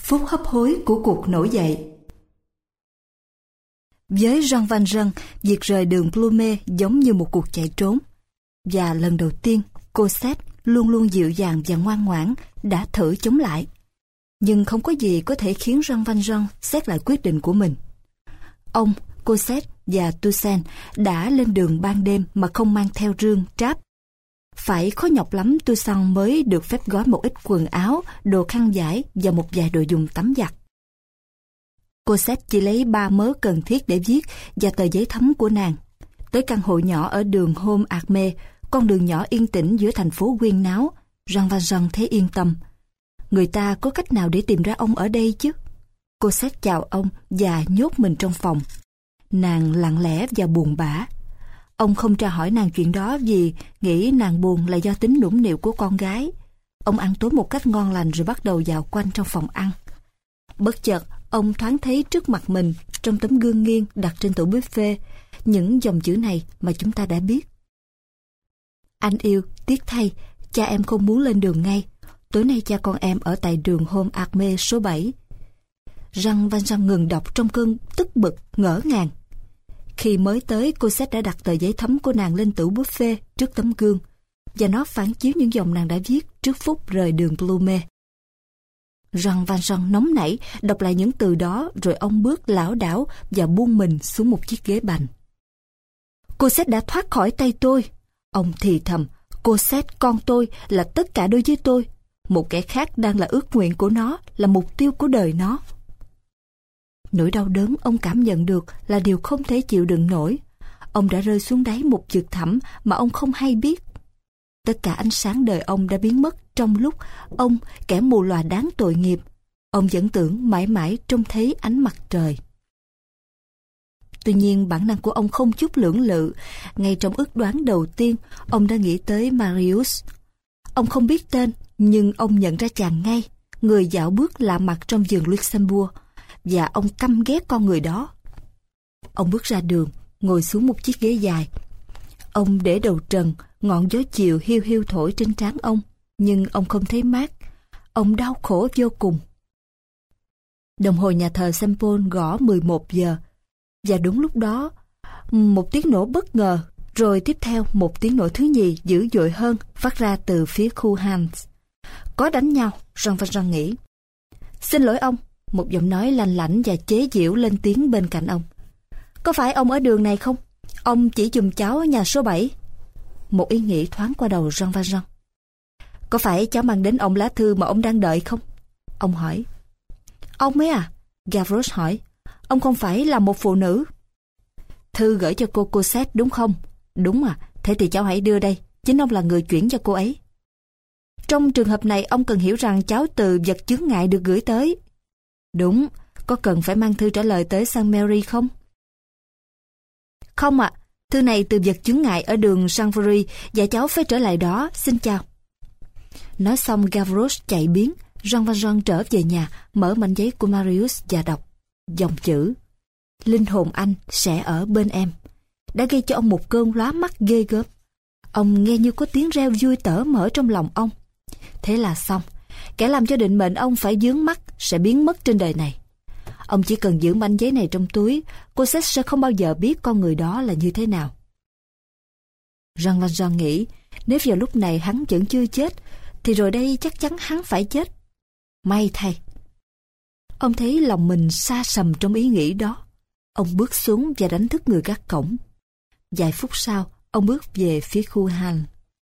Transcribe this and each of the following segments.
phút hấp hối của cuộc nổi dậy. Với Jean Valjean, việc rời đường Plumet giống như một cuộc chạy trốn. Và lần đầu tiên, Cosette luôn luôn dịu dàng và ngoan ngoãn đã thử chống lại. Nhưng không có gì có thể khiến Jean Valjean xét lại quyết định của mình. Ông, Cosette và Toussaint đã lên đường ban đêm mà không mang theo rương, tráp. Phải khó nhọc lắm Toussaint mới được phép gói một ít quần áo, đồ khăn vải và một vài đồ dùng tắm giặt. Cosette chỉ lấy 3 mớ cần thiết để viết và tờ giấy thấm của nàng. Tới căn hộ nhỏ ở đường Homme Armé, con đường nhỏ yên tĩnh giữa thành phố huyên náo, Jean Valjean thấy yên tâm. Người ta có cách nào để tìm ra ông ở đây chứ? Cosette chào ông và nhốt mình trong phòng. Nàng lặng lẽ và buồn bã. Ông không tra hỏi nàng chuyện đó vì nghĩ nàng buồn là do tính nũng nịu của con gái. Ông ăn tối một cách ngon lành rồi bắt đầu dạo quanh trong phòng ăn. Bất chợt, ông thoáng thấy trước mặt mình, trong tấm gương nghiêng đặt trên tủ buffet, những dòng chữ này mà chúng ta đã biết. Anh yêu, tiếc thay, cha em không muốn lên đường ngay. Tối nay cha con em ở tại đường Homme Armé số 7. Jean Valjean ngừng đọc trong cơn tức bực, ngỡ ngàng. Khi mới tới, Cosette đã đặt tờ giấy thấm của nàng lên tủ buffet trước tấm gương, và nó phản chiếu những dòng nàng đã viết trước phút rời đường Plumet. Jean Valjean nóng nảy đọc lại những từ đó, rồi ông bước lảo đảo và buông mình xuống một chiếc ghế bành. Cosette đã thoát khỏi tay tôi. Ông thì thầm, Cosette con tôi là tất cả đối với tôi. Một kẻ khác đang là ước nguyện của nó, là mục tiêu của đời nó. Nỗi đau đớn ông cảm nhận được là điều không thể chịu đựng nổi. Ông đã rơi xuống đáy một vực thẳm mà ông không hay biết. Tất cả ánh sáng đời ông đã biến mất trong lúc ông, kẻ mù lòa đáng tội nghiệp, ông vẫn tưởng mãi mãi trông thấy ánh mặt trời. Tuy nhiên bản năng của ông không chút lưỡng lự. Ngay trong ước đoán đầu tiên, ông đã nghĩ tới Marius. Ông không biết tên, nhưng ông nhận ra chàng ngay, người dạo bước lạ mặt trong vườn Luxembourg, và ông căm ghét con người đó. Ông bước ra đường, ngồi xuống một chiếc ghế dài. Ông để đầu trần, ngọn gió chiều hiu hiu thổi trên trán ông, nhưng ông không thấy mát. Ông đau khổ vô cùng. Đồng hồ nhà thờ Saint Paul gõ 11 giờ, và đúng lúc đó, một tiếng nổ bất ngờ, rồi tiếp theo một tiếng nổ thứ nhì dữ dội hơn phát ra từ phía khu Hans. Có đánh nhau, Jean Valjean nghĩ. Xin lỗi ông, một giọng nói lanh lảnh và chế giễu lên tiếng bên cạnh ông. Có phải ông ở đường này không? Ông chỉ giùm cháu nhà số 7. Một ý nghĩ thoáng qua đầu Jean Valjean. Có phải cháu mang đến ông lá thư mà ông đang đợi không? Ông hỏi. Ông ấy à? Gavroche hỏi. Ông không phải là một phụ nữ? Thư gửi cho cô Cosette đúng không? Đúng à, thế thì cháu hãy đưa đây. Chính ông là người chuyển cho cô ấy. Trong trường hợp này ông cần hiểu rằng cháu từ vật chướng ngại được gửi tới. Đúng, có cần phải mang thư trả lời tới Saint Mary không? Không ạ, thư này từ vật chướng ngại ở đường Chanvrerie và cháu phải trở lại đó, xin chào. Nói xong Gavroche chạy biến. Jean Valjean trở về nhà, mở mảnh giấy của Marius và đọc dòng chữ: linh hồn anh sẽ ở bên em, đã gây cho ông một cơn lóa mắt ghê gớm. Ông nghe như có tiếng reo vui tở mở trong lòng ông. Thế là xong, kẻ làm cho định mệnh ông phải vướng mắc sẽ biến mất trên đời này. Ông chỉ cần giữ mảnh giấy này trong túi, Cosette sẽ không bao giờ biết con người đó là như thế nào. Jean Valjean nghĩ, nếu vào lúc này hắn vẫn chưa chết, thì rồi đây chắc chắn hắn phải chết. May thay. Ông thấy lòng mình sa sầm trong ý nghĩ đó. Ông bước xuống và đánh thức người gác cổng. Vài phút sau, ông bước về phía khu Han.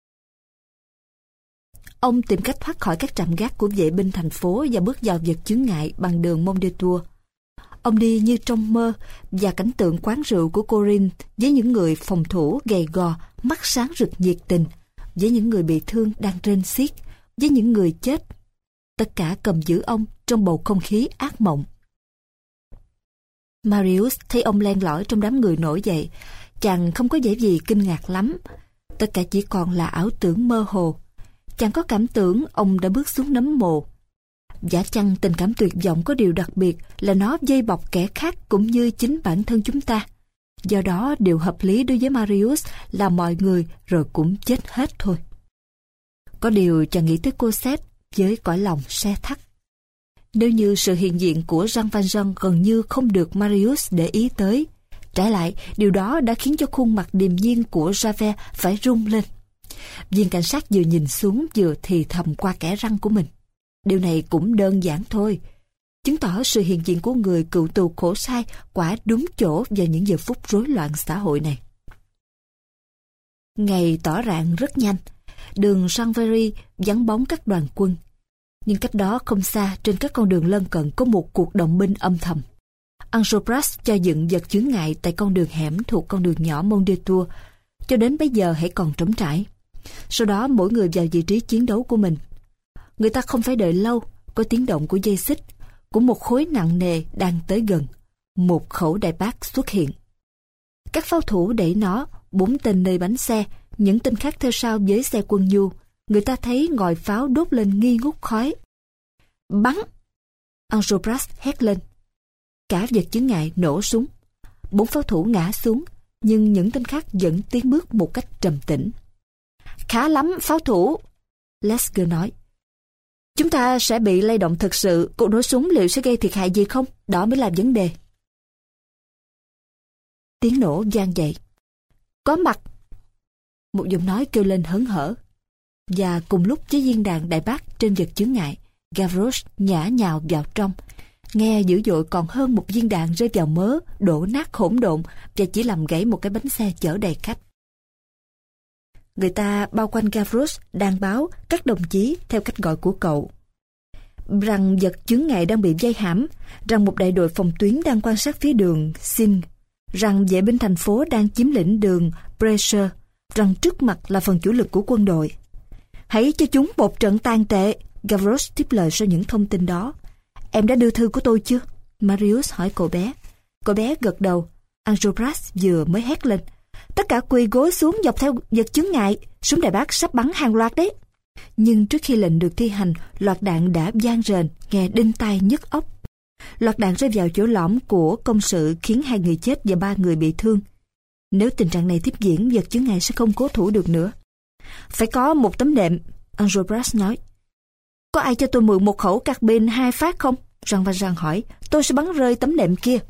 Ông tìm cách thoát khỏi các trạm gác của vệ binh thành phố và bước vào vật chướng ngại bằng đường Mont des Tours. Ông đi như trong mơ, và cảnh tượng quán rượu của Corinne với những người phòng thủ gầy gò, mắt sáng rực nhiệt tình, với những người bị thương đang rên xiết, với những người chết. Tất cả cầm giữ ông trong bầu không khí ác mộng. Marius thấy ông len lỏi trong đám người nổi dậy. Chàng không có vẻ gì kinh ngạc lắm. Tất cả chỉ còn là ảo tưởng mơ hồ. Chàng có cảm tưởng ông đã bước xuống nấm mồ. Giả chăng tình cảm tuyệt vọng có điều đặc biệt là nó vây bọc kẻ khác cũng như chính bản thân chúng ta. Do đó điều hợp lý đối với Marius là mọi người rồi cũng chết hết thôi. Có điều chàng nghĩ tới Cosette với cõi lòng se thắt. Nếu như sự hiện diện của Jean Valjean gần như không được Marius để ý tới, trái lại, điều đó đã khiến cho khuôn mặt điềm nhiên của Javert phải rung lên. Viên cảnh sát vừa nhìn xuống vừa thì thầm qua kẽ răng của mình. Điều này cũng đơn giản thôi, chứng tỏ sự hiện diện của người cựu tù khổ sai quả đúng chỗ vào những giờ phút rối loạn xã hội này. Ngày tỏ rạng rất nhanh, đường Chanvrerie vắng bóng các đoàn quân. Nhưng cách đó không xa, trên các con đường lân cận có một cuộc động binh âm thầm. Enjolras cho dựng vật chướng ngại tại con đường hẻm thuộc con đường nhỏ Mont de Tour, cho đến bây giờ hãy còn trống trải. Sau đó mỗi người vào vị trí chiến đấu của mình. Người ta không phải đợi lâu, có tiếng động của dây xích, của một khối nặng nề đang tới gần. Một khẩu đại bác xuất hiện. Các pháo thủ đẩy nó, 4 tên nơi bánh xe, những tên khác theo sau với xe quân nhu. Người ta thấy ngòi pháo đốt lên nghi ngút khói. Bắn! Enjolras hét lên. Cả vật chướng ngại nổ súng. 4 pháo thủ ngã xuống, nhưng những tên khác vẫn tiến bước một cách trầm tĩnh. Khá lắm, pháo thủ! Lesger nói. Chúng ta sẽ bị lay động thực sự, cuộc nổ súng liệu sẽ gây thiệt hại gì không? Đó mới là vấn đề. Tiếng nổ vang dậy. Có mặt! Một giọng nói kêu lên hớn hở. Và cùng lúc với viên đạn đại bác trên vật chướng ngại, Gavroche nhả nhào vào trong. Nghe dữ dội còn hơn một viên đạn rơi vào mớ, đổ nát hỗn độn và chỉ làm gãy một cái bánh xe chở đầy khách. Người ta bao quanh Gavroche đang báo các đồng chí theo cách gọi của cậu rằng vật chướng ngại đang bị vây hãm, rằng một đại đội phòng tuyến đang quan sát phía đường Singe, rằng vệ binh thành phố đang chiếm lĩnh đường Brescher, rằng trước mặt là phần chủ lực của quân đội. Hãy cho chúng một trận tàn tệ. Gavroche tiếp lời sau những thông tin đó. Em đã đưa thư của tôi chưa? Marius hỏi cậu bé. Cậu bé gật đầu. Enjolras vừa mới hét lên. Tất cả quỳ gối xuống dọc theo vật chướng ngại. Súng đại bác sắp bắn hàng loạt đấy. Nhưng trước khi lệnh được thi hành, loạt đạn đã vang rền, nghe đinh tai nhức óc. Loạt đạn rơi vào chỗ lõm của công sự khiến 2 người chết và 3 người bị thương. Nếu tình trạng này tiếp diễn, vật chướng ngại sẽ không cố thủ được nữa. Phải có một tấm nệm, Enjolras nói. Có ai cho tôi mượn một khẩu carbine 2 phát không? Jean Valjean hỏi. Tôi sẽ bắn rơi tấm nệm kia.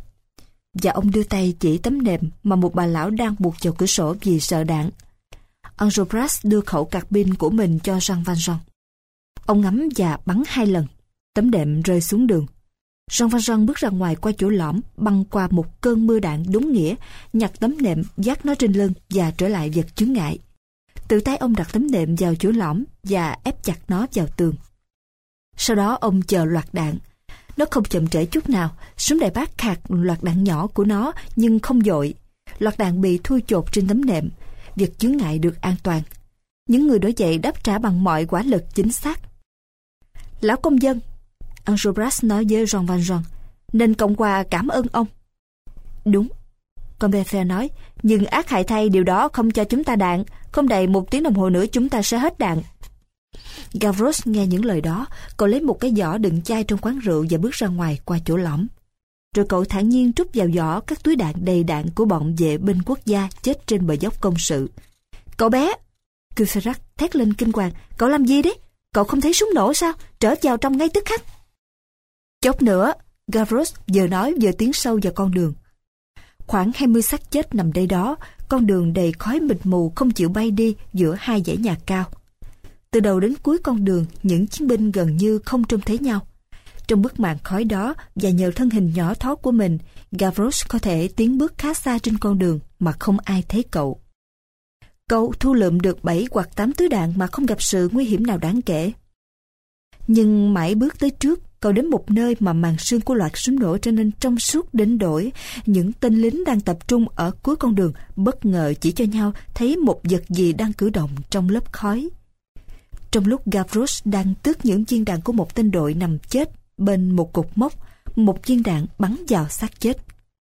Và ông đưa tay chỉ tấm nệm mà một bà lão đang buộc vào cửa sổ vì sợ đạn. Enjolras đưa khẩu carbine của mình cho Jean Valjean. Ông ngắm và bắn 2 lần. Tấm nệm rơi xuống đường. Jean Valjean bước ra ngoài qua chỗ lõm, băng qua một cơn mưa đạn đúng nghĩa, nhặt tấm nệm, vác nó trên lưng và trở lại vật chướng ngại. Tự tay ông đặt tấm nệm vào chỗ lõm và ép chặt nó vào tường. Sau đó ông chờ loạt đạn. Nó không chậm trễ chút nào. Súng đại bác khạc loạt đạn nhỏ của nó nhưng không dội. Loạt đạn bị thui chột trên tấm nệm. Việc chướng ngại được an toàn. Những người nổi dậy đáp trả bằng mọi quả lực chính xác. Lão công dân, Enjolras nói với Jean Valjean, nên Cộng hòa cảm ơn ông. Đúng, Combeferre nói, nhưng ác hại thay điều đó không cho chúng ta đạn. Không đầy 1 tiếng đồng hồ nữa chúng ta sẽ hết đạn. Gavroche nghe những lời đó, cậu lấy một cái giỏ đựng chai trong quán rượu và bước ra ngoài qua chỗ lõm. Rồi cậu thản nhiên trút vào giỏ các túi đạn đầy đạn của bọn vệ binh quốc gia chết trên bờ dốc công sự. Cậu bé! Courfeyrac thét lên kinh hoàng. Cậu làm gì đấy? Cậu không thấy súng nổ sao? Trở vào trong ngay tức khắc. Chốc nữa, Gavroche vừa nói vừa tiến sâu vào con đường. Khoảng 20 xác chết nằm đây đó, con đường đầy khói mịt mù không chịu bay đi giữa 2 dãy nhà cao. Từ đầu đến cuối con đường, những chiến binh gần như không trông thấy nhau. Trong bức màn khói đó và nhờ thân hình nhỏ thó của mình, Gavroche có thể tiến bước khá xa trên con đường mà không ai thấy cậu. Cậu thu lượm được 7 hoặc 8 túi đạn mà không gặp sự nguy hiểm nào đáng kể. Nhưng mãi bước tới trước, cậu đến một nơi mà màn sương của loạt súng nổ trở nên trong suốt đến đổi. Những tên lính đang tập trung ở cuối con đường bất ngờ chỉ cho nhau thấy một vật gì đang cử động trong lớp khói. Trong lúc Gavroche đang tước những viên đạn của một tên đội nằm chết bên một cột mốc, một viên đạn bắn vào xác chết.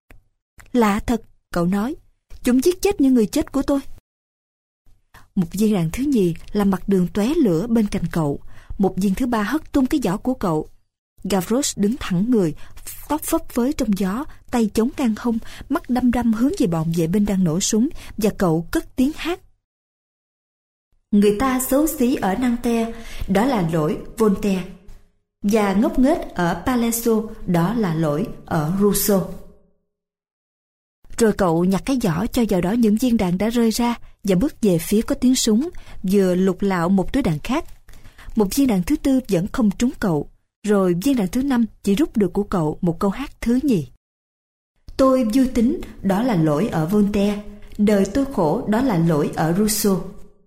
Lạ thật, cậu nói, chúng giết chết những người chết của tôi. Một viên đạn thứ nhì làm mặt đường tóe lửa bên cạnh cậu. Một viên thứ ba hất tung cái giỏ của cậu. Gavroche đứng thẳng người, tóc phấp phới trong gió, tay chống ngang hông, mắt đăm đăm hướng về bọn vệ binh đang nổ súng, và cậu cất tiếng hát. Người ta xấu xí ở Nanterre, đó là lỗi Voltaire. và ngốc nghếch ở Palaiso, đó là lỗi ở Rousseau. Rồi cậu nhặt cái giỏ cho vào đó những viên đạn đã rơi ra và bước về phía có tiếng súng, vừa lục lạo một túi đạn khác. Một viên đạn thứ tư vẫn không trúng cậu, rồi viên đạn thứ 5 chỉ rút được của cậu một câu hát thứ nhì. Tôi vui tính, đó là lỗi ở Voltaire. Đời tôi khổ, đó là lỗi ở Rousseau.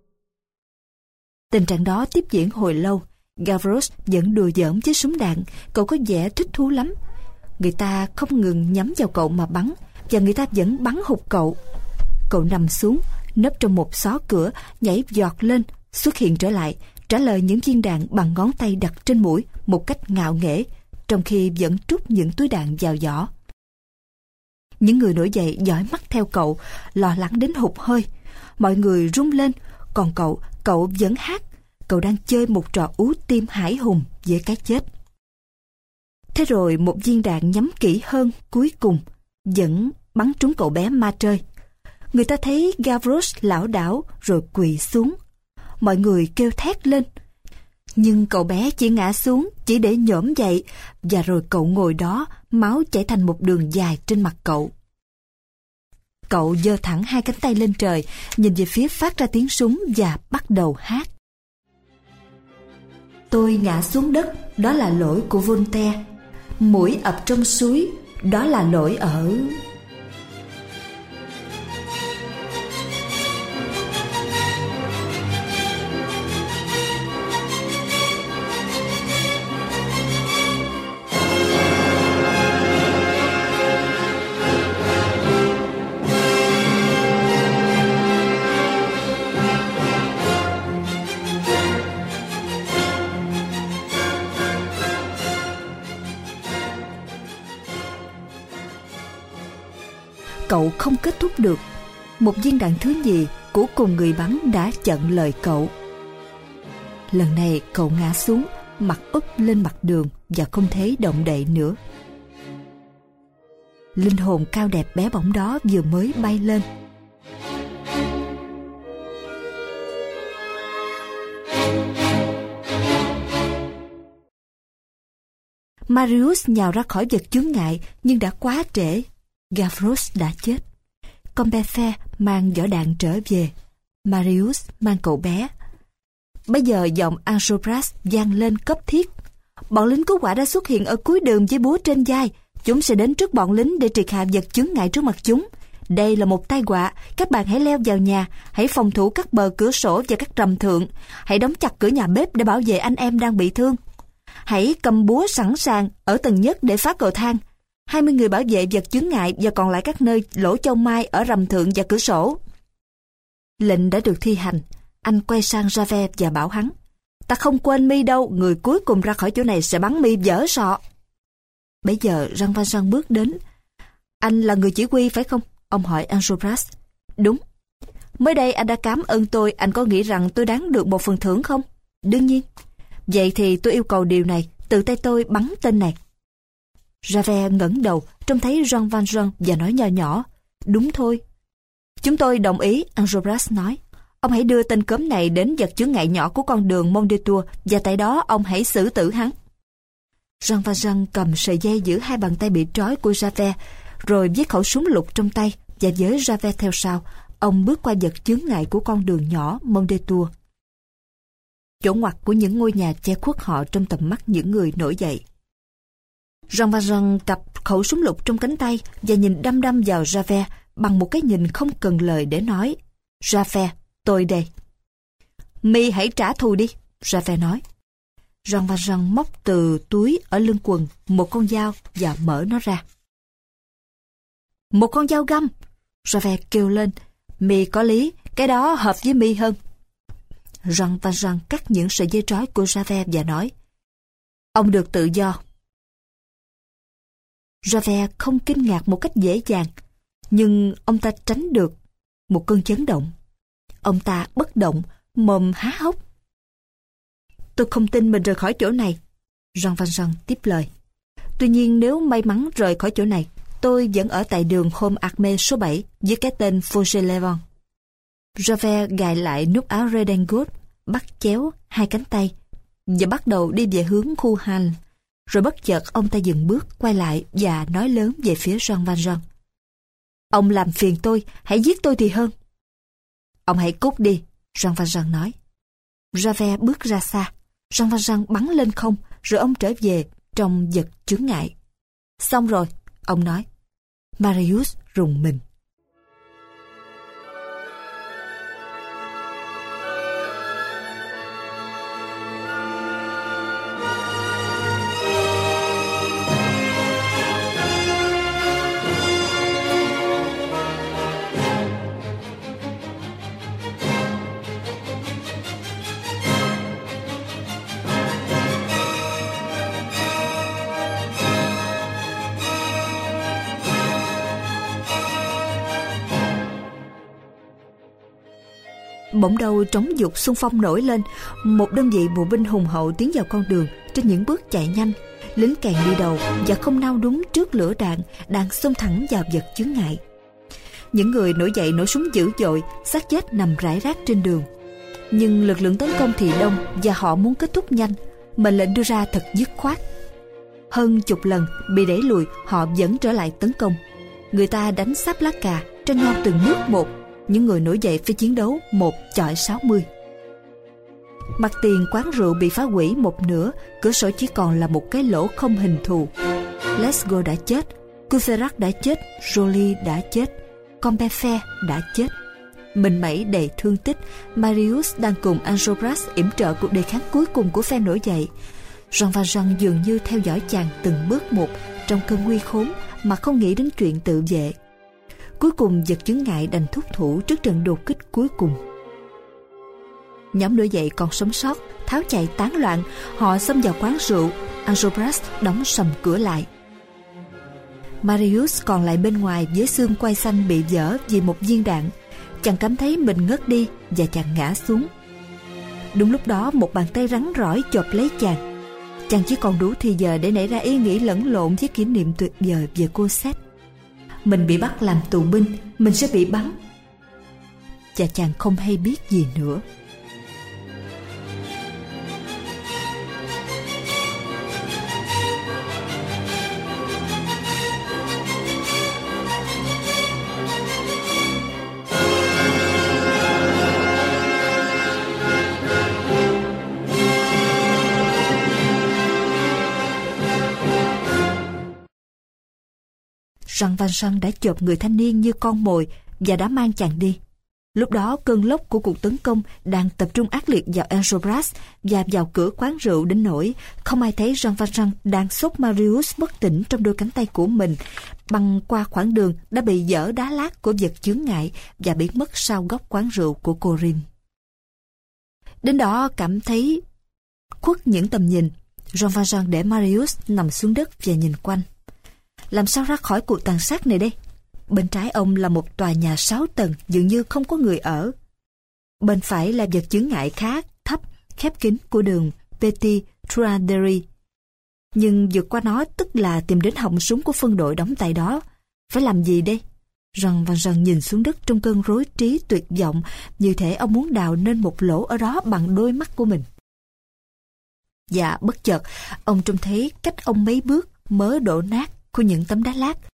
Tình trạng đó tiếp diễn hồi lâu. Gavroche vẫn đùa giỡn với súng đạn. Cậu có vẻ thích thú lắm. Người ta không ngừng nhắm vào cậu mà bắn, và người ta vẫn bắn hụt cậu. Cậu nằm xuống, nấp trong một xó cửa, nhảy giọt lên, xuất hiện trở lại, trả lời những viên đạn bằng ngón tay đặt trên mũi một cách ngạo nghễ, trong khi vẫn trút những túi đạn vào giỏ. Những người nổi dậy dõi mắt theo cậu, lo lắng đến hụt hơi. Mọi người rung lên, còn cậu vẫn hát. Cậu đang chơi một trò ú tim hãi hùng với cái chết. Thế rồi một viên đạn nhắm kỹ hơn cuối cùng vẫn bắn trúng cậu bé ma trơi. Người ta thấy Gavroche lảo đảo rồi quỳ xuống. Mọi người kêu thét lên. Nhưng cậu bé chỉ ngã xuống, chỉ để nhổm dậy, và rồi cậu ngồi đó, máu chảy thành một đường dài trên mặt cậu. Cậu giơ thẳng hai cánh tay lên trời, nhìn về phía phát ra tiếng súng và bắt đầu hát. Tôi ngã xuống đất, đó là lỗi của Voltaire. Mũi ập trong suối, đó là lỗi ở... Cậu không kết thúc được. Một viên đạn thứ nhì của cùng người bắn đã chặn lời cậu. Lần này cậu ngã xuống, mặt úp lên mặt đường và không thể động đậy nữa. Linh hồn cao đẹp bé bỏng đó vừa mới bay lên. Marius nhào ra khỏi vật chướng ngại, nhưng đã quá trễ. Gavroche đã chết. Combeferre mang vỏ đạn trở về. Marius mang cậu bé. Bây giờ giọng Enjolras vang lên cấp thiết. Bọn lính cứu hỏa đã xuất hiện ở cuối đường với búa trên vai. Chúng sẽ đến trước bọn lính để triệt hạ vật chướng ngại trước mặt chúng. Đây là một tai họa. Các bạn hãy leo vào nhà, hãy phòng thủ các bờ cửa sổ và các rầm thượng. Hãy đóng chặt cửa nhà bếp để bảo vệ anh em đang bị thương. Hãy cầm búa sẵn sàng ở tầng nhất để phá cầu thang. 20 người bảo vệ vật chướng ngại và còn lại các nơi lỗ châu mai ở rầm thượng và cửa sổ. Lệnh đã được thi hành. Anh quay sang Javert và bảo hắn: Ta không quên mi đâu, người cuối cùng ra khỏi chỗ này sẽ bắn mi dở sọ. Bây giờ Jean Valjean bước đến. Anh là người chỉ huy phải không? Ông hỏi Enjolras. Đúng. Mới đây anh đã cảm ơn tôi, anh có nghĩ rằng tôi đáng được một phần thưởng không? Đương nhiên. Vậy thì tôi yêu cầu điều này, tự tay tôi bắn tên này. Javert ngẩng đầu, trông thấy Jean Valjean và nói nho nhỏ: Đúng thôi. Chúng tôi đồng ý, Enjolras nói. Ông hãy đưa tên cớm này đến vật chướng ngại nhỏ của con đường Mondétour và tại đó ông hãy xử tử hắn. Jean Valjean cầm sợi dây giữ hai bàn tay bị trói của Javert, rồi với khẩu súng lục trong tay và với Javert theo sau, ông bước qua vật chướng ngại của con đường nhỏ Mondétour. Chỗ ngoặt của những ngôi nhà che khuất họ trong tầm mắt những người nổi dậy. Jean Valjean cặp khẩu súng lục trong cánh tay và nhìn đăm đăm vào Javert bằng một cái nhìn không cần lời để nói: Javert, tôi đây. Mi hãy trả thù đi, Javert nói. Jean Valjean móc từ túi ở lưng quần một con dao và mở nó ra. Một con dao găm, Javert kêu lên. Mi có lý, cái đó hợp với mi hơn. Jean Valjean cắt những sợi dây trói của Javert và nói: Ông được tự do. Javert không kinh ngạc một cách dễ dàng, nhưng ông ta tránh được một cơn chấn động. Ông ta bất động, mồm há hốc. Tôi không tin mình rời khỏi chỗ này, Jean Valjean tiếp lời. Tuy nhiên nếu may mắn rời khỏi chỗ này, tôi vẫn ở tại đường Homme Armé số 7 với cái tên Fauchelevent. Javert gài lại nút áo redingot, bắt chéo hai cánh tay, và bắt đầu đi về hướng khu hành. Rồi bất chợt ông ta dừng bước, quay lại và nói lớn về phía Jean Valjean. Ông làm phiền tôi, hãy giết tôi thì hơn. Ông hãy cút đi, Jean Valjean nói. Javert bước ra xa. Jean Valjean bắn lên không, rồi ông trở về trong vật chướng ngại. Xong rồi, ông nói. Marius rùng mình. Bỗng đầu trống dục xung phong nổi lên, một đơn vị bộ binh hùng hậu tiến vào con đường trên những bước chạy nhanh. Lính kèn đi đầu và không nao đúng trước lửa đạn đang xông thẳng vào vật chướng ngại. Những người nổi dậy nổ súng dữ dội, xác chết nằm rải rác trên đường. Nhưng lực lượng tấn công thì đông và họ muốn kết thúc nhanh. Mệnh lệnh đưa ra thật dứt khoát. Hơn chục lần bị đẩy lùi, họ vẫn trở lại tấn công. Người ta đánh sáp lá cà, tranh nhau từng bước một. Những người nổi dậy phải chiến đấu 1 chọi 60. Mặt tiền quán rượu bị phá hủy một nửa, cửa sổ chỉ còn là một cái lỗ không hình thù. Lescaut đã chết, Courfeyrac đã chết, Joly đã chết, Combeferre đã chết. Mình mẩy đầy thương tích, Marius đang cùng Enjolras yểm trợ cuộc đề kháng cuối cùng của phe nổi dậy. Jean Valjean dường như theo dõi chàng từng bước một trong cơn nguy khốn mà không nghĩ đến chuyện tự vệ. Cuối cùng vật chướng ngại đành thúc thủ trước trận đột kích cuối cùng. Nhóm nổi dậy còn sống sót, tháo chạy tán loạn. Họ xông vào quán rượu. Enjolras đóng sầm cửa lại. Marius còn lại bên ngoài với xương quai xanh bị vỡ vì một viên đạn. Chàng cảm thấy mình ngất đi và chàng ngã xuống. Đúng lúc đó một bàn tay rắn rỏi chộp lấy chàng. Chàng chỉ còn đủ thì giờ để nảy ra ý nghĩ lẫn lộn với kỷ niệm tuyệt vời về Cosette. Mình bị bắt làm tù binh, mình sẽ bị bắn. Và chàng không hay biết gì nữa. Jean Valjean đã chộp người thanh niên như con mồi và đã mang chàng đi. Lúc đó cơn lốc của cuộc tấn công đang tập trung ác liệt vào Enjolras và vào cửa quán rượu đến nỗi không ai thấy Jean Valjean đang xốc Marius bất tỉnh trong đôi cánh tay của mình, băng qua khoảng đường đã bị dỡ đá lát của vật chướng ngại và biến mất sau góc quán rượu của Corinne. Đến đó cảm thấy khuất những tầm nhìn, Jean Valjean để Marius nằm xuống đất và nhìn quanh. Làm sao ra khỏi cuộc tàn sát này đây? Bên trái ông là một tòa nhà 6 tầng dường như không có người ở. Bên phải là vật chướng ngại khá thấp, khép kín của đường Petit Truanderie. Nhưng vượt qua nó tức là tìm đến họng súng của phân đội đóng tại đó. Phải làm gì đây? Jean Valjean nhìn xuống đất trong cơn rối trí tuyệt vọng, như thể ông muốn đào nên một lỗ ở đó bằng đôi mắt của mình. Và bất chợt, ông trông thấy cách ông mấy bước mớ đổ nát của những tấm đá lát.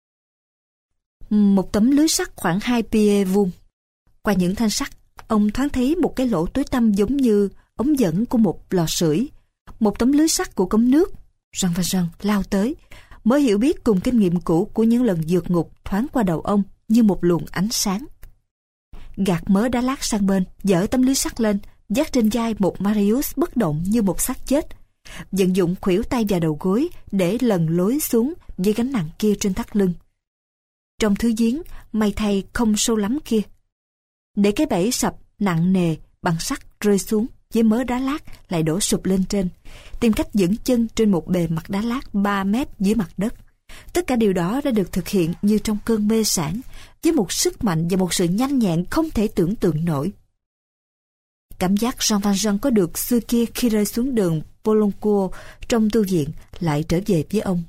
Một tấm lưới sắt khoảng 2 pied vuông. Qua những thanh sắt, ông thoáng thấy một cái lỗ tối tăm giống như ống dẫn của một lò sưởi. Một tấm lưới sắt của cống nước. Jean Valjean lao tới, mới hiểu biết cùng kinh nghiệm cũ của những lần vượt ngục thoáng qua đầu ông như một luồng ánh sáng. Gạt mớ đá lát sang bên, dỡ tấm lưới sắt lên, vác trên vai một Marius bất động như một xác chết. Vận dụng khuỷu tay và đầu gối để lần lối xuống với gánh nặng kia trên thắt lưng. Trong thứ giếng, may thay không sâu lắm kia. Để cái bẫy sập nặng nề bằng sắt rơi xuống với mớ đá lát lại đổ sụp lên trên, tìm cách vững chân trên một bề mặt đá lát 3 mét dưới mặt đất. Tất cả điều đó đã được thực hiện như trong cơn mê sảng, với một sức mạnh và một sự nhanh nhẹn không thể tưởng tượng nổi. Cảm giác Jean Valjean có được xưa kia khi rơi xuống đường Poloncourt trong tu viện lại trở về với ông.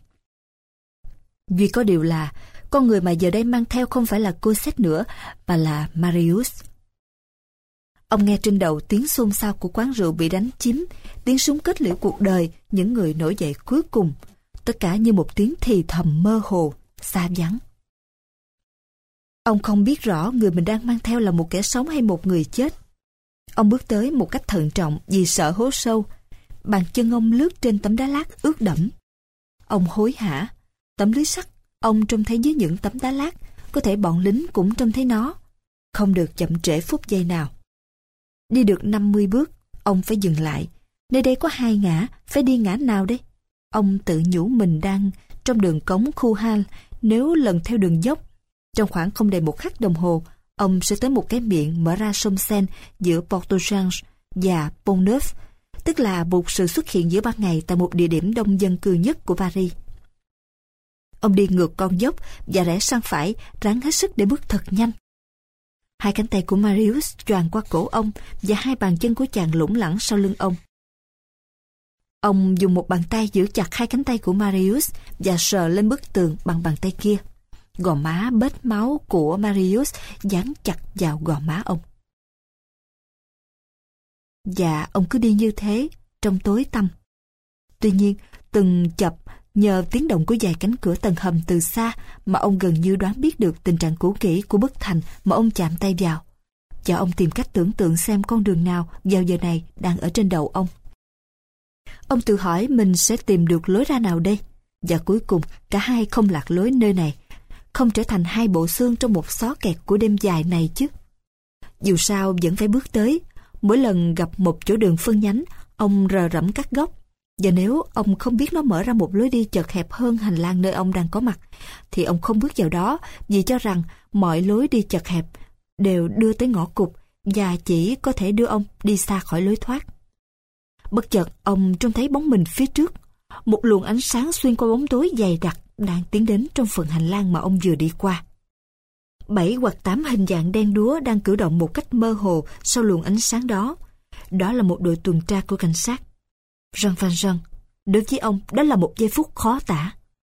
Duy có điều là con người mà giờ đây mang theo không phải là Cosette nữa, mà là Marius. Ông nghe trên đầu tiếng xôn xao của quán rượu bị đánh chiếm, tiếng súng kết liễu cuộc đời những người nổi dậy cuối cùng, tất cả như một tiếng thì thầm mơ hồ, xa vắng. Ông không biết rõ người mình đang mang theo là một kẻ sống hay một người chết. Ông bước tới một cách thận trọng vì sợ hố sâu. Bàn chân ông lướt trên tấm đá lát ướt đẫm. Ông hối hả. Tấm lưới sắt ông trông thấy dưới những tấm đá lát, có thể bọn lính cũng trông thấy nó. Không được chậm trễ phút giây nào. Đi được 50 bước, ông phải dừng lại. Nơi đây có 2 ngã, phải đi ngã nào đây? Ông tự nhủ mình đang trong đường cống khu Hal. Nếu lần theo đường dốc, trong khoảng không đầy 1 khắc đồng hồ, ông sẽ tới một cái miệng mở ra sông Seine giữa Porto-Change và Pont-Neuf, tức là một sự xuất hiện giữa ban ngày tại một địa điểm đông dân cư nhất của Paris. Ông đi ngược con dốc và rẽ sang phải, ráng hết sức để bước thật nhanh. 2 cánh tay của Marius choàng qua cổ ông và 2 bàn chân của chàng lủng lẳng sau lưng ông. Ông dùng một bàn tay giữ chặt 2 cánh tay của Marius và sờ lên bức tường bằng bàn tay kia. Gò má bết máu của Marius dán chặt vào gò má ông. Và ông cứ đi như thế, trong tối tăm. Tuy nhiên, từng chập, nhờ tiếng động của vài cánh cửa tầng hầm từ xa mà ông gần như đoán biết được tình trạng cũ kỹ của bức thành mà ông chạm tay vào. Và ông tìm cách tưởng tượng xem con đường nào vào giờ này đang ở trên đầu ông. Ông tự hỏi mình sẽ tìm được lối ra nào đây. Và cuối cùng, cả hai không lạc lối nơi này, không trở thành 2 bộ xương trong một xó kẹt của đêm dài này chứ. Dù sao vẫn phải bước tới. Mỗi lần gặp một chỗ đường phân nhánh, ông rờ rẫm các góc. Và nếu ông không biết nó mở ra một lối đi chật hẹp hơn hành lang nơi ông đang có mặt, thì ông không bước vào đó vì cho rằng mọi lối đi chật hẹp đều đưa tới ngõ cụt và chỉ có thể đưa ông đi xa khỏi lối thoát. Bất chợt ông trông thấy bóng mình phía trước. Một luồng ánh sáng xuyên qua bóng tối dày đặc đang tiến đến trong phần hành lang mà ông vừa đi qua. 7 hoặc 8 hình dạng đen đúa đang cử động một cách mơ hồ sau luồng ánh sáng đó. Đó là một đội tuần tra của cảnh sát. Jean Valjean, đối với ông đó là một giây phút khó tả.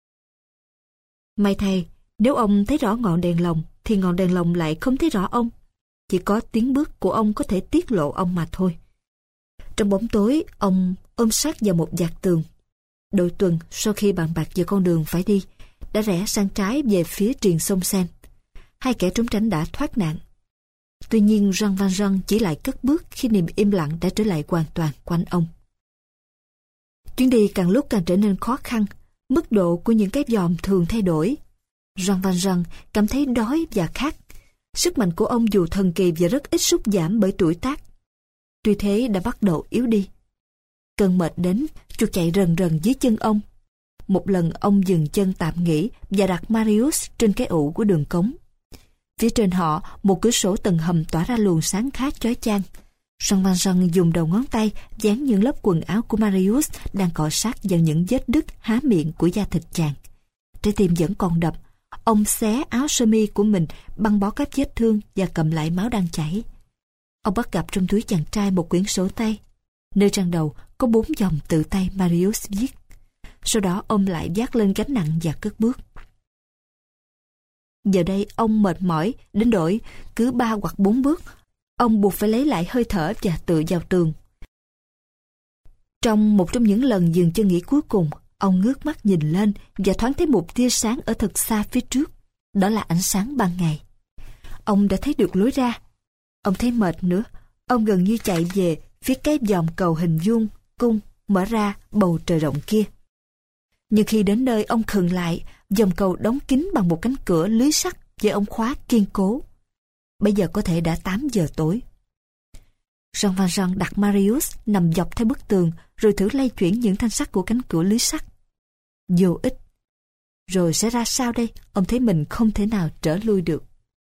May thay, nếu ông thấy rõ ngọn đèn lồng thì ngọn đèn lồng lại không thấy rõ ông. Chỉ có tiếng bước của ông có thể tiết lộ ông mà thôi. Trong bóng tối, ông ôm sát vào một vạt tường. Đội tuần, sau khi bàn bạc về con đường phải đi, đã rẽ sang trái về phía triền sông Seine. 2 kẻ trốn tránh đã thoát nạn. Tuy nhiên Jean Valjean chỉ lại cất bước khi niềm im lặng đã trở lại hoàn toàn quanh ông. Chuyến đi càng lúc càng trở nên khó khăn, mức độ của những cái dòm thường thay đổi. Jean Valjean cảm thấy đói và khát. Sức mạnh của ông dù thần kỳ và rất ít sút giảm bởi tuổi tác. Tuy thế đã bắt đầu yếu đi. Cơn mệt đến, chuột chạy rần rần dưới chân ông. Một lần ông dừng chân tạm nghỉ và đặt Marius trên cái ụ của đường cống. Phía trên họ, một cửa sổ tầng hầm tỏa ra luồng sáng khá chói chang. Jean Valjean dùng đầu ngón tay dán những lớp quần áo của Marius đang cọ sát vào những vết đứt há miệng của da thịt chàng. Trái tim vẫn còn đập. Ông xé áo sơ mi của mình, băng bó các vết thương và cầm lại máu đang chảy. Ông bắt gặp trong túi chàng trai một quyển sổ tay. Nơi trang đầu có 4 dòng tự tay Marius viết. Sau đó ông lại vác lên gánh nặng và cất bước. Giờ đây ông mệt mỏi đến nỗi cứ 3 hoặc 4 bước, ông buộc phải lấy lại hơi thở và tựa vào tường. Trong một trong những lần dừng chân nghỉ cuối cùng, ông ngước mắt nhìn lên và thoáng thấy một tia sáng ở thật xa phía trước. Đó là ánh sáng ban ngày. Ông đã thấy được lối ra. Ông thấy mệt nữa. Ông gần như chạy về phía cái vòm cầu hình vuông cung mở ra bầu trời rộng kia. Nhưng khi đến nơi ông khựng lại, vòm cầu đóng kín bằng một cánh cửa lưới sắt với ống khóa kiên cố. Bây giờ có thể đã 8 giờ tối. Jean Valjean đặt Marius nằm dọc theo bức tường rồi thử lay chuyển những thanh sắt của cánh cửa lưới sắt. Vô ích. Rồi sẽ ra sao đây? Ông thấy mình không thể nào trở lui được.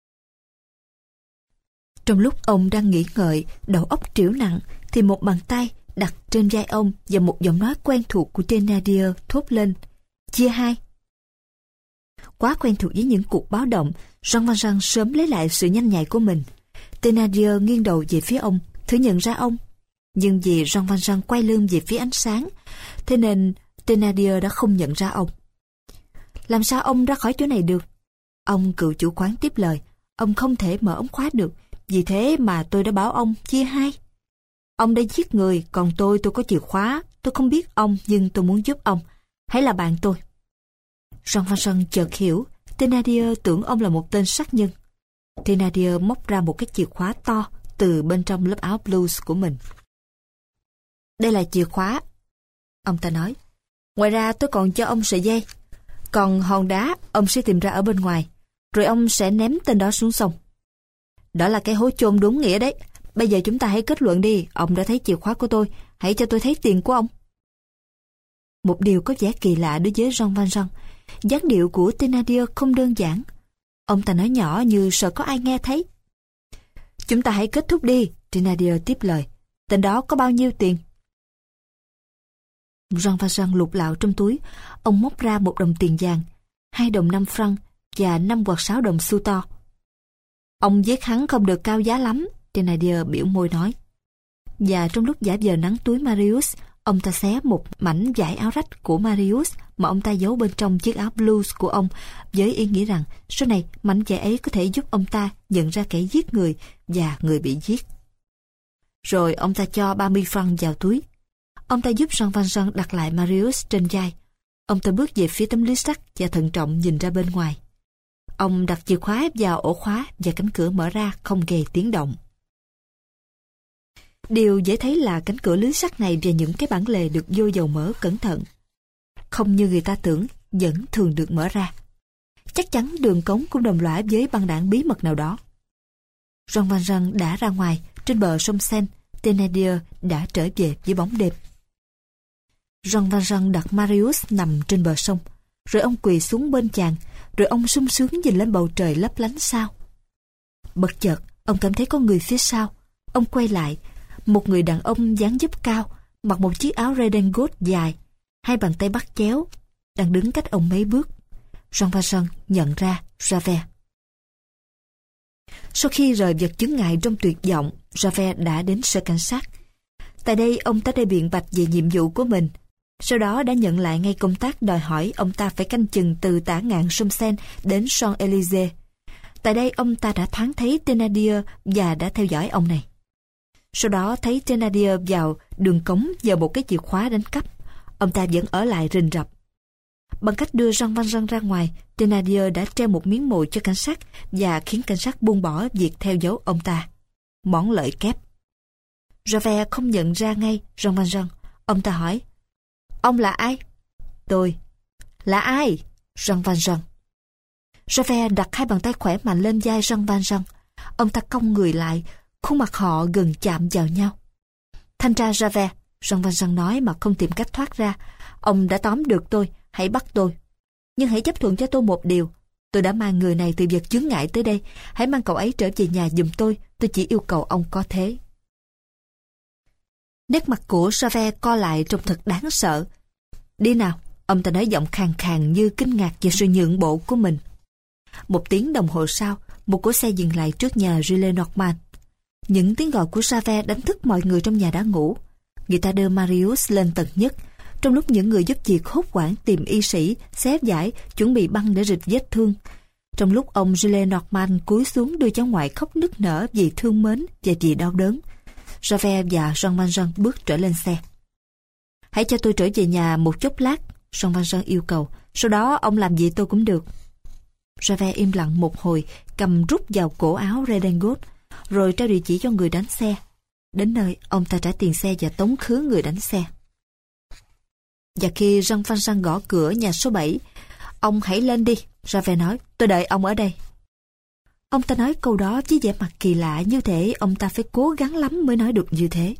Trong lúc ông đang nghĩ ngợi, đầu óc trĩu nặng, thì một bàn tay đặt trên vai ông và một giọng nói quen thuộc của Thénardier thốt lên: chia hai. Quá quen thuộc với những cuộc báo động, Jean Valjean sớm lấy lại sự nhanh nhạy của mình. Thénardier nghiêng đầu về phía ông, thử nhận ra ông. Nhưng vì Jean Valjean quay lưng về phía ánh sáng, thế nên Thénardier đã không nhận ra ông. Làm sao ông ra khỏi chỗ này được? Ông cựu chủ quán tiếp lời: ông không thể mở ống khóa được, Vì thế mà tôi đã bảo ông chia hai. Ông đã giết người, còn tôi có chìa khóa. Tôi không biết ông, nhưng tôi muốn giúp ông. Hãy là bạn tôi. Jean Valjean chợt hiểu, Thénardier tưởng ông là một tên sát nhân. Thénardier móc ra một cái chìa khóa to từ bên trong lớp áo blues của mình. Đây là chìa khóa, ông ta nói. Ngoài ra tôi còn cho ông sợi dây. Còn hòn đá ông sẽ tìm ra ở bên ngoài, rồi ông sẽ ném tên đó xuống sông. Đó là cái hố chôn đúng nghĩa đấy. Bây giờ chúng ta hãy kết luận đi. Ông đã thấy chìa khóa của tôi, hãy cho tôi thấy tiền của ông. Một điều có vẻ kỳ lạ đối với Jean Valjean. Dáng điệu của Thénardier không đơn giản. Ông ta nói nhỏ như sợ có ai nghe thấy. Chúng ta hãy kết thúc đi, Thénardier tiếp lời. Tên đó có bao nhiêu tiền? Jean Valjean lục lạo trong túi. Ông móc ra 1 đồng tiền vàng, 2 đồng 5 franc và 5 hoặc 6 đồng xu to. Ông giết hắn không được cao giá lắm, Thénardier biểu môi nói. Và trong lúc giả vờ nắn túi Marius, ông ta xé một mảnh vải áo rách của Marius mà ông ta giấu bên trong chiếc áo blues của ông, với ý nghĩ rằng sau này mảnh vải ấy có thể giúp ông ta nhận ra kẻ giết người và người bị giết. Rồi ông ta cho 30 franc vào túi. Ông ta giúp Jean Valjean đặt lại Marius trên vai. Ông ta bước về phía tấm lưới sắt và thận trọng nhìn ra bên ngoài. Ông đặt chìa khóa vào ổ khóa và cánh cửa mở ra không hề tiếng động. Điều dễ thấy là cánh cửa lưới sắt này và những cái bản lề được vô dầu mỡ cẩn thận. Không như người ta tưởng, vẫn thường được mở ra. Chắc chắn đường cống cũng đồng lõa với băng đảng bí mật nào đó. Jean Valjean đã ra ngoài, trên bờ sông Seine, Thénardier đã trở về với bóng đêm. Jean Valjean đặt Marius nằm trên bờ sông, rồi ông quỳ xuống bên chàng, rồi ông sung sướng nhìn lên bầu trời lấp lánh sao. Bất chợt, ông cảm thấy có người phía sau. Ông quay lại, một người đàn ông dáng dấp cao, mặc một chiếc áo redingote dài, 2 bàn tay bắt chéo, đang đứng cách ông mấy bước. Jean Valjean nhận ra Javert. Sau khi rời vật chướng ngại trong tuyệt vọng, Javert đã đến sở cảnh sát. Tại đây ông ta đã biện bạch về nhiệm vụ của mình. Sau đó đã nhận lại ngay công tác đòi hỏi ông ta phải canh chừng từ tả ngạn sông Seine đến Champs-Élysées. Tại đây ông ta đã thoáng thấy Thénardier và đã theo dõi ông này. Sau đó thấy Thénardier vào đường cống giờ một cái chìa khóa đánh cắp. Ông ta vẫn ở lại rình rập. Bằng cách đưa Jean Valjean ra ngoài, Thénardier đã treo một miếng mồi cho cảnh sát và khiến cảnh sát buông bỏ việc theo dấu ông ta. Món lợi kép. Javert không nhận ra ngay Jean Valjean. Ông ta hỏi: Ông là ai? Tôi. Là ai? Jean Valjean. Javert đặt 2 bàn tay khỏe mạnh lên vai Jean Valjean. Ông ta cong người lại, khuôn mặt họ gần chạm vào nhau. Thanh tra Javert, Jean Valjean nói mà không tìm cách thoát ra. Ông đã tóm được tôi, hãy bắt tôi. Nhưng hãy chấp thuận cho tôi một điều. Tôi đã mang người này từ vật chướng ngại tới đây. Hãy mang cậu ấy trở về nhà giùm tôi chỉ yêu cầu ông có thế. Nét mặt của Javert co lại trông thật đáng sợ. Đi nào, ông ta nói giọng khàn khàn như kinh ngạc về sự nhượng bộ của mình. 1 tiếng đồng hồ sau, một cỗ xe dừng lại trước nhà Gillenormand. Những tiếng gọi của Javert đánh thức mọi người trong nhà đã ngủ. Người ta đưa Marius lên tầng nhất, trong lúc những người giúp việc hốt hoảng tìm y sĩ, xé vải, chuẩn bị băng để rịch vết thương. Trong lúc ông Gillenormand cúi xuống đưa cháu ngoại khóc nức nở vì thương mến và vì đau đớn, Javert và Jean Valjean bước trở lên xe. Hãy cho tôi trở về nhà một chốc lát, Jean Valjean yêu cầu. Sau đó ông làm gì tôi cũng được. Javert im lặng một hồi, cầm rút vào cổ áo redingote, rồi trao địa chỉ cho người đánh xe. Đến nơi, ông ta trả tiền xe và tống khứ người đánh xe. Và khi Jean Valjean gõ cửa nhà số 7, ông hãy lên đi, Javert nói, tôi đợi ông ở đây. Ông ta nói câu đó với vẻ mặt kỳ lạ, như thể ông ta phải cố gắng lắm mới nói được như thế.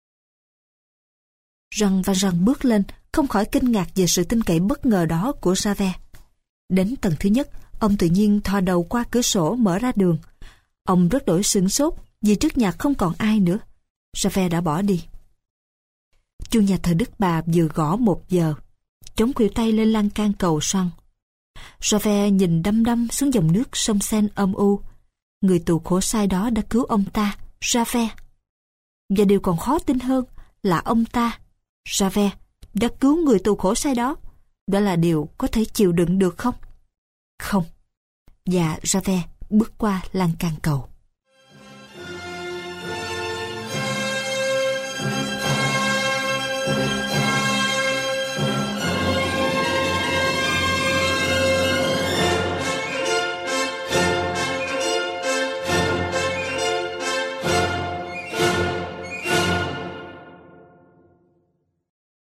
Jean Valjean bước lên, không khỏi kinh ngạc về sự tin cậy bất ngờ đó của Javert. Đến tầng thứ nhất, ông tự nhiên thò đầu qua cửa sổ mở ra đường. Ông rất đổi sửng sốt vì trước nhà không còn ai nữa. Javert đã bỏ đi. Chuông nhà thờ Đức Bà vừa gõ 1 giờ. Chống khuỷu tay lên lan can cầu xoăn. Javert nhìn đăm đăm xuống dòng nước sông Seine âm u. Người tù khổ sai đó đã cứu ông ta, Javert. Và điều còn khó tin hơn là ông ta, Javert, đã cứu người tù khổ sai đó. Đó là điều có thể chịu đựng được không? Không. Và Javert bước qua lan can cầu.